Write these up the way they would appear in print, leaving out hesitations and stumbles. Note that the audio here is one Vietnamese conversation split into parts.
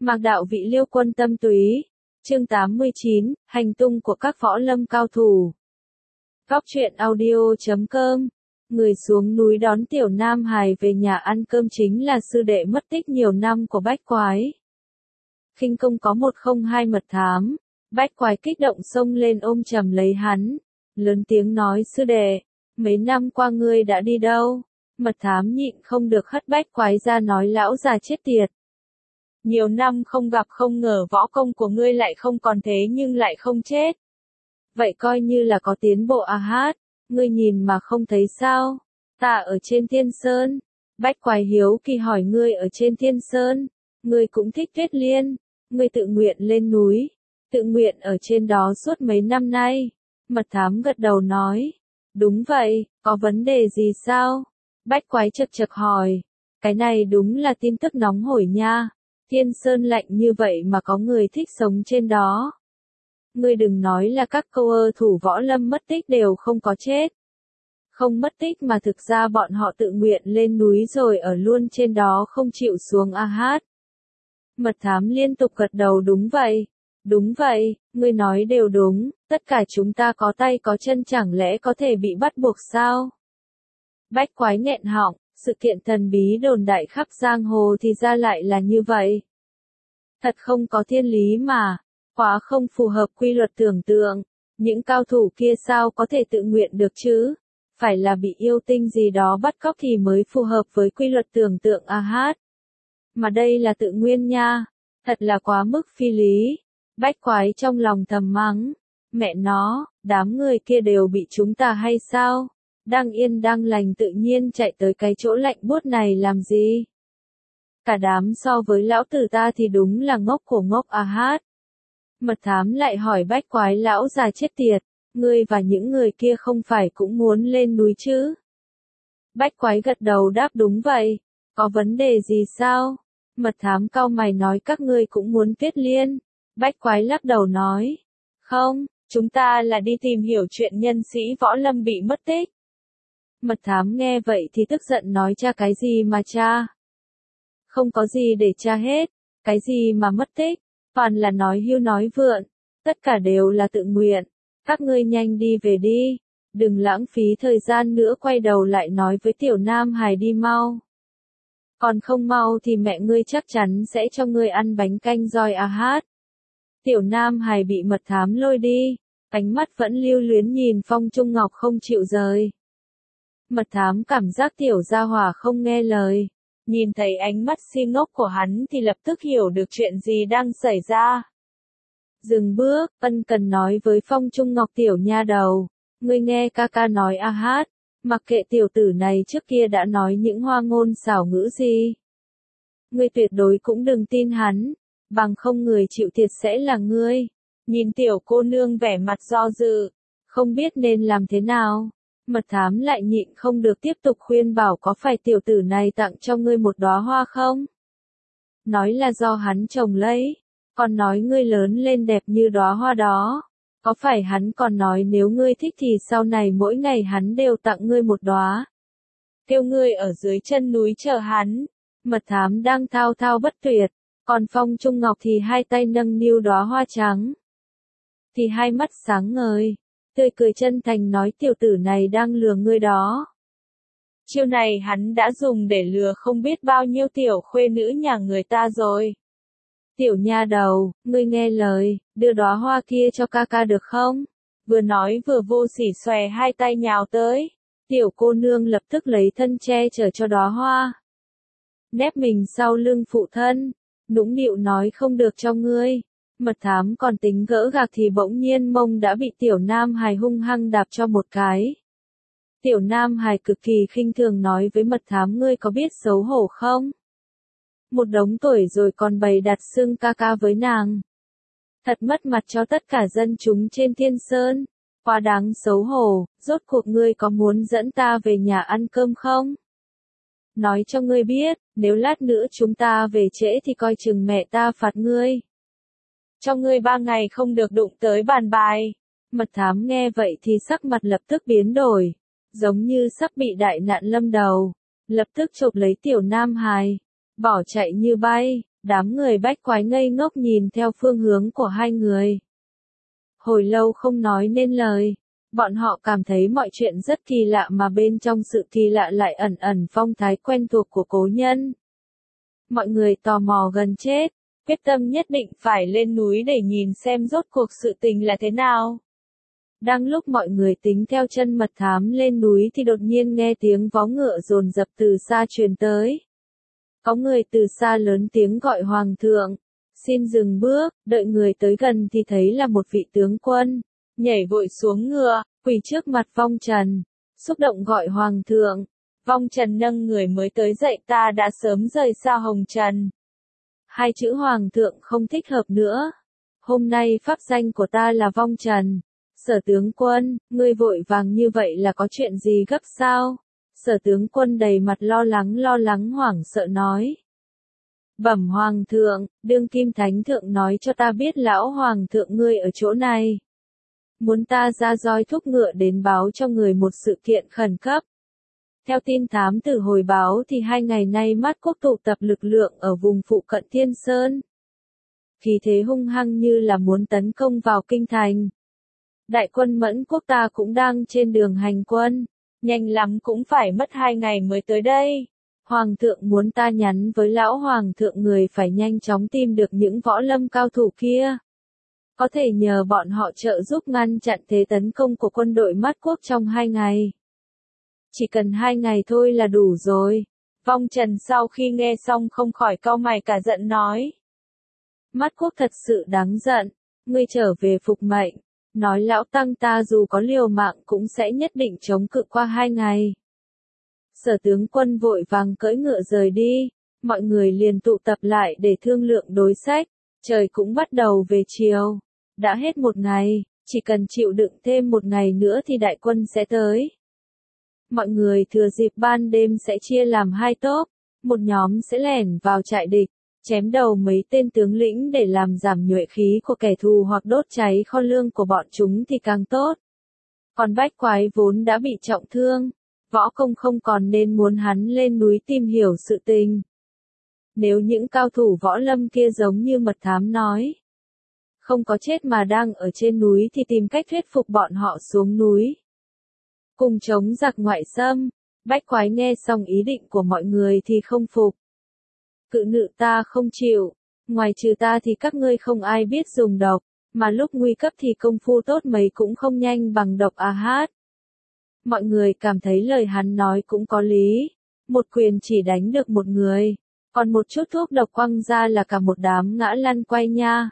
Mạc đạo vị Liêu quân tâm túy. Chương 89, hành tung của các võ lâm cao thủ. Góc truyện audio.com. Người xuống núi đón Tiểu Nam Hải về nhà ăn cơm chính là sư đệ mất tích nhiều năm của Bách Quái. Khinh công có 102 mật thám. Bách Quái kích động xông lên ôm chầm lấy hắn. Lớn tiếng nói: sư đệ, mấy năm qua ngươi đã đi đâu? Mật thám nhịn không được hất Bách Quái ra nói: lão già chết tiệt. Nhiều năm không gặp, không ngờ võ công của ngươi lại không còn thế nhưng lại không chết. Vậy coi như là có tiến bộ à hát, ngươi nhìn mà không thấy sao? Ta ở trên Thiên Sơn. Bách Quái hiếu kỳ hỏi: ngươi ở trên Thiên Sơn, ngươi cũng thích Tuyết Liên, ngươi tự nguyện lên núi, tự nguyện ở trên đó suốt mấy năm nay. Mật thám gật đầu nói: đúng vậy, có vấn đề gì sao? Bách Quái chật chật hỏi: cái này đúng là tin tức nóng hổi nha. Thiên Sơn lạnh như vậy mà có người thích sống trên đó. Ngươi đừng nói là các câu thủ võ lâm mất tích đều không có chết. Không mất tích mà thực ra bọn họ tự nguyện lên núi rồi ở luôn trên đó không chịu xuống a hát. Mật thám liên tục gật đầu: đúng vậy. Đúng vậy, ngươi nói đều đúng, tất cả chúng ta có tay có chân chẳng lẽ có thể bị bắt buộc sao? Bách Quái nghẹn họng, sự kiện thần bí đồn đại khắp giang hồ thì ra lại là như vậy. Thật không có thiên lý mà, quá không phù hợp quy luật tưởng tượng, những cao thủ kia sao có thể tự nguyện được chứ? Phải là bị yêu tinh gì đó bắt cóc thì mới phù hợp với quy luật tưởng tượng a hát. Mà đây là tự nguyên nha, thật là quá mức phi lý. Bách Quái trong lòng thầm mắng: mẹ nó, đám người kia đều bị chúng ta hay sao? Đang yên đang lành tự nhiên chạy tới cái chỗ lạnh buốt này làm gì? Cả đám so với lão tử ta thì đúng là ngốc của ngốc a hát. Mật thám lại hỏi Bách Quái: lão già chết tiệt, ngươi và những người kia không phải cũng muốn lên núi chứ? Bách Quái gật đầu đáp: đúng vậy, có vấn đề gì sao? Mật thám cau mày nói: các ngươi cũng muốn Tuyết Liên? Bách Quái lắc đầu nói: không, chúng ta là đi tìm hiểu chuyện nhân sĩ võ lâm bị mất tích. Mật thám nghe vậy thì tức giận nói: cha cái gì mà cha? Không có gì để tra hết, cái gì mà mất tích, toàn là nói hưu nói vượn, tất cả đều là tự nguyện, các ngươi nhanh đi về đi, đừng lãng phí thời gian nữa. Quay đầu lại nói với Tiểu Nam Hải: đi mau. Còn không mau thì mẹ ngươi chắc chắn sẽ cho ngươi ăn bánh canh roi a hát. Tiểu Nam Hải bị mật thám lôi đi, ánh mắt vẫn lưu luyến nhìn Phong Trung Ngọc không chịu rời. Mật thám cảm giác tiểu gia hỏa không nghe lời. Nhìn thấy ánh mắt si ngốc của hắn thì lập tức hiểu được chuyện gì đang xảy ra. Dừng bước, ân cần nói với Phong Trung Ngọc: tiểu nha đầu, ngươi nghe ca ca nói a hát, mặc kệ tiểu tử này trước kia đã nói những hoa ngôn xảo ngữ gì. Ngươi tuyệt đối cũng đừng tin hắn, bằng không người chịu thiệt sẽ là ngươi. Nhìn tiểu cô nương vẻ mặt do dự, không biết nên làm thế nào. Mật thám lại nhịn không được tiếp tục khuyên bảo: có phải tiểu tử này tặng cho ngươi một đóa hoa không? Nói là do hắn trồng lấy, còn nói ngươi lớn lên đẹp như đóa hoa đó. Có phải hắn còn nói nếu ngươi thích thì sau này mỗi ngày hắn đều tặng ngươi một đóa. Kêu ngươi ở dưới chân núi chờ hắn. Mật thám đang thao thao bất tuyệt, còn Phong Trung Ngọc thì hai tay nâng niu đóa hoa trắng. Thì hai mắt sáng ngời, tươi cười chân thành nói: tiểu tử này đang lừa ngươi đó. Chiêu này hắn đã dùng để lừa không biết bao nhiêu tiểu khuê nữ nhà người ta rồi. Tiểu nha đầu, ngươi nghe lời, đưa đóa hoa kia cho ca ca được không? Vừa nói vừa vô sỉ xòe hai tay nhào tới. Tiểu cô nương lập tức lấy thân che chở cho đóa hoa. Nép mình sau lưng phụ thân, nũng nịu nói: không được cho ngươi. Mật thám còn tính gỡ gạc thì bỗng nhiên mông đã bị Tiểu Nam Hải hung hăng đạp cho một cái. Tiểu Nam Hải cực kỳ khinh thường nói với mật thám: ngươi có biết xấu hổ không? Một đống tuổi rồi còn bày đặt xưng ca ca với nàng. Thật mất mặt cho tất cả dân chúng trên Thiên Sơn. Quá đáng xấu hổ, rốt cuộc ngươi có muốn dẫn ta về nhà ăn cơm không? Nói cho ngươi biết, nếu lát nữa chúng ta về trễ thì coi chừng mẹ ta phạt ngươi. Cho ngươi 3 ngày không được đụng tới bàn bài. Mật thám nghe vậy thì sắc mặt lập tức biến đổi, giống như sắp bị đại nạn lâm đầu, lập tức chộp lấy Tiểu Nam Hải, bỏ chạy như bay. Đám người bách quái ngây ngốc nhìn theo phương hướng của hai người. Hồi lâu không nói nên lời. Bọn họ cảm thấy mọi chuyện rất kỳ lạ mà bên trong sự kỳ lạ lại ẩn ẩn phong thái quen thuộc của cố nhân. Mọi người tò mò gần chết, quyết tâm nhất định phải lên núi để nhìn xem rốt cuộc sự tình là thế nào. Đang lúc mọi người tính theo chân mật thám lên núi thì đột nhiên nghe tiếng vó ngựa dồn dập từ xa truyền tới. Có người từ xa lớn tiếng gọi hoàng thượng, xin dừng bước, đợi người tới gần thì thấy là một vị tướng quân, nhảy vội xuống ngựa, quỳ trước mặt Vong Trần, xúc động gọi hoàng thượng. Vong Trần nâng người mới tới dậy, ta đã sớm rời xa hồng trần. Hai chữ hoàng thượng không thích hợp nữa. Hôm nay pháp danh của ta là Vong Trần. Sở tướng quân, ngươi vội vàng như vậy là có chuyện gì gấp sao? Sở tướng quân đầy mặt lo lắng hoảng sợ nói. Bẩm hoàng thượng, đương kim thánh thượng nói cho ta biết lão hoàng thượng ngươi ở chỗ này. Muốn ta ra roi thúc ngựa đến báo cho người một sự kiện khẩn cấp. Theo tin thám tử hồi báo thì 2 ngày nay Mát Quốc tụ tập lực lượng ở vùng phụ cận Thiên Sơn. Khí thế hung hăng như là muốn tấn công vào kinh thành. Đại quân Mẫn Quốc ta cũng đang trên đường hành quân, nhanh lắm cũng phải mất 2 ngày mới tới đây. Hoàng thượng muốn ta nhắn với lão hoàng thượng người phải nhanh chóng tìm được những võ lâm cao thủ kia. Có thể nhờ bọn họ trợ giúp ngăn chặn thế tấn công của quân đội Mát Quốc trong 2 ngày. Chỉ cần 2 ngày thôi là đủ rồi. Vong Trần sau khi nghe xong không khỏi cau mày cả giận nói. Mát Quốc thật sự đáng giận, ngươi trở về phục mệnh, nói lão tăng ta dù có liều mạng cũng sẽ nhất định chống cự qua 2 ngày. Sở tướng quân vội vàng cưỡi ngựa rời đi, mọi người liền tụ tập lại để thương lượng đối sách, trời cũng bắt đầu về chiều. Đã hết 1 ngày, chỉ cần chịu đựng thêm 1 ngày nữa thì đại quân sẽ tới. Mọi người thừa dịp ban đêm sẽ chia làm 2 tốp, một nhóm sẽ lẻn vào trại địch, chém đầu mấy tên tướng lĩnh để làm giảm nhuệ khí của kẻ thù hoặc đốt cháy kho lương của bọn chúng thì càng tốt. Còn bách quái vốn đã bị trọng thương, võ công không còn nên muốn hắn lên núi tìm hiểu sự tình. Nếu những cao thủ võ lâm kia giống như mật thám nói, không có chết mà đang ở trên núi thì tìm cách thuyết phục bọn họ xuống núi. Cùng chống giặc ngoại xâm, bách quái nghe xong ý định của mọi người thì không phục. Cự nữ ta không chịu, ngoài trừ ta thì các ngươi không ai biết dùng độc, mà lúc nguy cấp thì công phu tốt mấy cũng không nhanh bằng độc a hát. Mọi người cảm thấy lời hắn nói cũng có lý, một quyền chỉ đánh được một người, còn một chút thuốc độc quăng ra là cả một đám ngã lăn quay nha.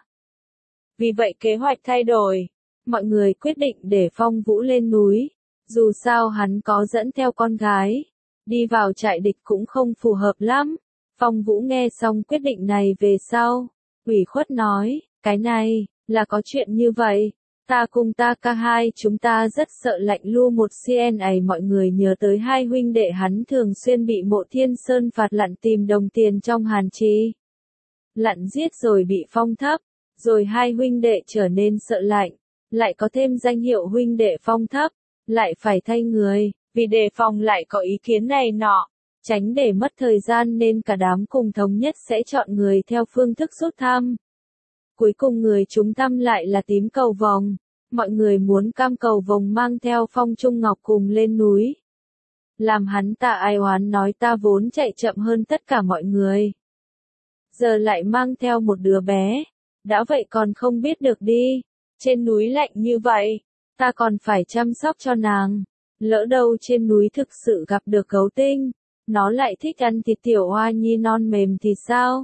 Vì vậy kế hoạch thay đổi, mọi người quyết định để Phong Vũ lên núi, dù sao hắn có dẫn theo con gái, đi vào trại địch cũng không phù hợp lắm. Phong Vũ nghe xong quyết định này về sau, ủy khuất nói, cái này, là có chuyện như vậy, ta cùng ta ca hai chúng ta rất sợ lạnh lu một CNA. Mọi người nhớ tới 2 huynh đệ hắn thường xuyên bị Mộ Thiên Sơn phạt lặn tìm đồng tiền trong hàn trì. Lặn giết rồi bị phong thấp, rồi 2 huynh đệ trở nên sợ lạnh, lại có thêm danh hiệu huynh đệ phong thấp, lại phải thay người, vì đề phòng lại có ý kiến này nọ. Tránh để mất thời gian nên cả đám cùng thống nhất sẽ chọn người theo phương thức rút thăm. Cuối cùng người trúng thăm lại là Tím Cầu Vồng. Mọi người muốn Cam Cầu Vồng mang theo Phong Trung Ngọc cùng lên núi. Làm hắn ta ai oán nói ta vốn chạy chậm hơn tất cả mọi người. Giờ lại mang theo một đứa bé. Đã vậy còn không biết được đi. Trên núi lạnh như vậy, ta còn phải chăm sóc cho nàng. Lỡ đâu trên núi thực sự gặp được gấu tinh. Nó lại thích ăn thịt tiểu hoa nhi non mềm thì sao?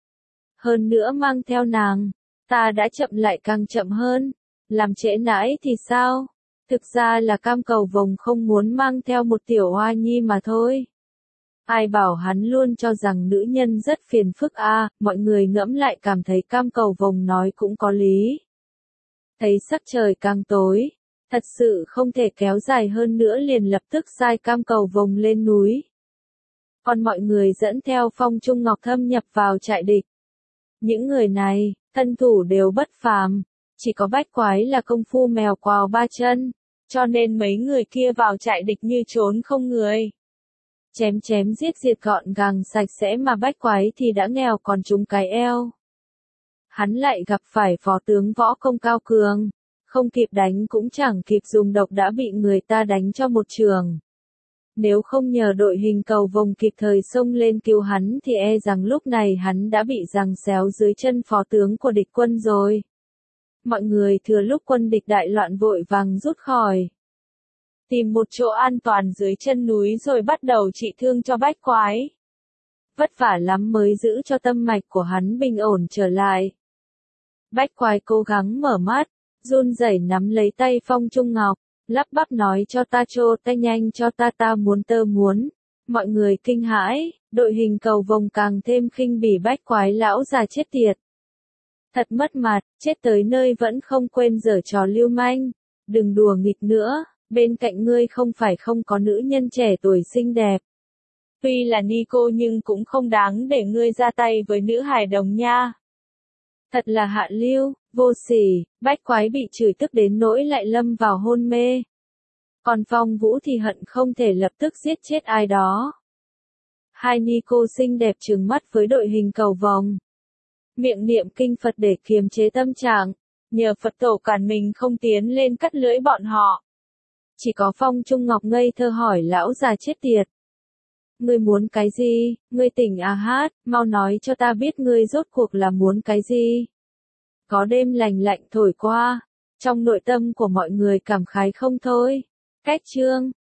Hơn nữa mang theo nàng, ta đã chậm lại càng chậm hơn, làm trễ nãi thì sao? Thực ra là Cam Cầu Vồng không muốn mang theo một tiểu hoa nhi mà thôi. Ai bảo hắn luôn cho rằng nữ nhân rất phiền phức à, mọi người ngẫm lại cảm thấy Cam Cầu Vồng nói cũng có lý. Thấy sắc trời càng tối, thật sự không thể kéo dài hơn nữa liền lập tức sai Cam Cầu Vồng lên núi. Còn mọi người dẫn theo Phong Trung Ngọc thâm nhập vào trại địch. Những người này, thân thủ đều bất phàm, chỉ có bách quái là công phu mèo quào 3 chân, cho nên mấy người kia vào trại địch như trốn không người. Chém chém giết diệt gọn gàng sạch sẽ mà bách quái thì đã nghèo còn trúng cái eo. Hắn lại gặp phải phó tướng võ công cao cường, không kịp đánh cũng chẳng kịp dùng độc đã bị người ta đánh cho một trường. Nếu không nhờ đội hình cầu vồng kịp thời xông lên cứu hắn thì e rằng lúc này hắn đã bị giằng xéo dưới chân phó tướng của địch quân rồi. Mọi người thừa lúc quân địch đại loạn vội vàng rút khỏi. Tìm một chỗ an toàn dưới chân núi rồi bắt đầu trị thương cho bách quái. Vất vả lắm mới giữ cho tâm mạch của hắn bình ổn trở lại. Bách quái cố gắng mở mắt, run rẩy nắm lấy tay Phong Trung Ngọc, lắp bắp nói cho ta trô tay nhanh cho ta muốn tơ muốn. Mọi người kinh hãi, đội hình cầu vồng càng thêm khinh bỉ bách quái lão già chết tiệt. Thật mất mặt, chết tới nơi vẫn không quên giở trò lưu manh. Đừng đùa nghịch nữa, bên cạnh ngươi không phải không có nữ nhân trẻ tuổi xinh đẹp. Tuy là Nico nhưng cũng không đáng để ngươi ra tay với nữ hài đồng nha. Thật là hạ lưu, vô sỉ, bách quái bị chửi tức đến nỗi lại lâm vào hôn mê. Còn Phong Vũ thì hận không thể lập tức giết chết ai đó. Hai Nico xinh đẹp trừng mắt với đội hình cầu vồng. Miệng niệm kinh Phật để kiềm chế tâm trạng, nhờ Phật tổ cản mình không tiến lên cắt lưỡi bọn họ. Chỉ có Phong Trung Ngọc ngây thơ hỏi lão già chết tiệt. Ngươi muốn cái gì, ngươi tỉnh à hát, mau nói cho ta biết ngươi rốt cuộc là muốn cái gì. Có đêm lành lạnh thổi qua, trong nội tâm của mọi người cảm khái không thôi. Cách chương